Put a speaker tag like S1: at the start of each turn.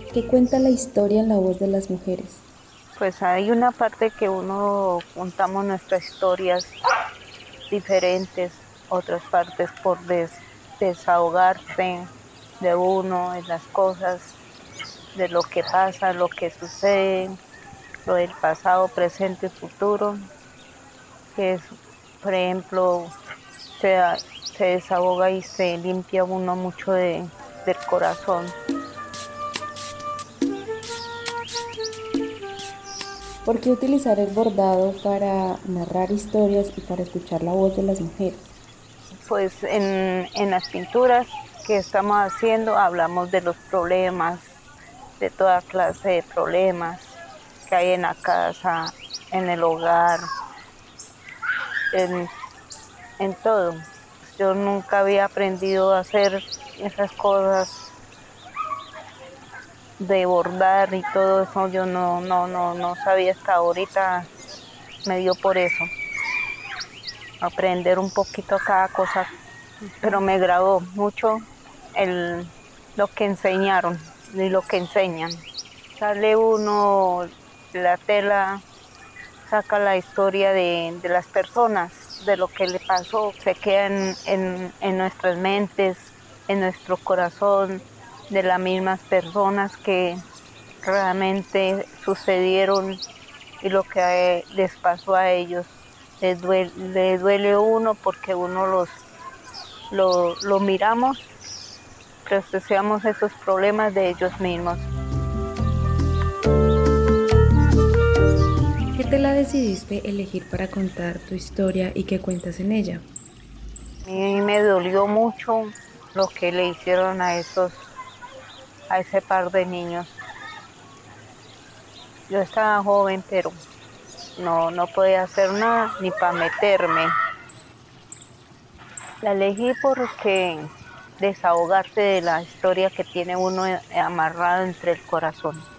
S1: ¿Qué cuenta la historia en la voz de las mujeres?
S2: Pues hay una parte que uno contamos nuestras historias diferentes, otras partes por desahogarse de uno, en las cosas, de lo que pasa, lo que sucede, lo del pasado, presente y futuro, que es, por ejemplo, se, se desahoga y se limpia uno mucho del corazón.
S1: ¿Por qué utilizar el bordado para narrar historias y para escuchar la voz de las mujeres?
S2: Pues en las pinturas que estamos haciendo hablamos de los problemas, de toda clase de problemas que hay en la casa, en el hogar, en, en todo. Yo nunca había aprendido a hacer esas cosas de bordar y todo eso, yo no sabía hasta ahorita, me dio por eso, aprender un poquito cada cosa, pero me agradó mucho el, lo que enseñaron y lo que enseñan. Sale uno la tela, saca la historia de las personas, de lo que le pasó, se queda en nuestras mentes, en nuestro corazón, de las mismas personas que realmente sucedieron y lo que les pasó a ellos. Les duele a uno porque uno lo miramos, presenciamos esos problemas de ellos mismos.
S1: ¿Qué tela decidiste elegir para contar tu historia y qué cuentas en ella?
S2: A mí me dolió mucho lo que le hicieron a ese par de niños. Yo estaba joven, pero no podía hacer nada ni para meterme. La elegí porque desahogarse de la historia que tiene uno amarrado entre el corazón.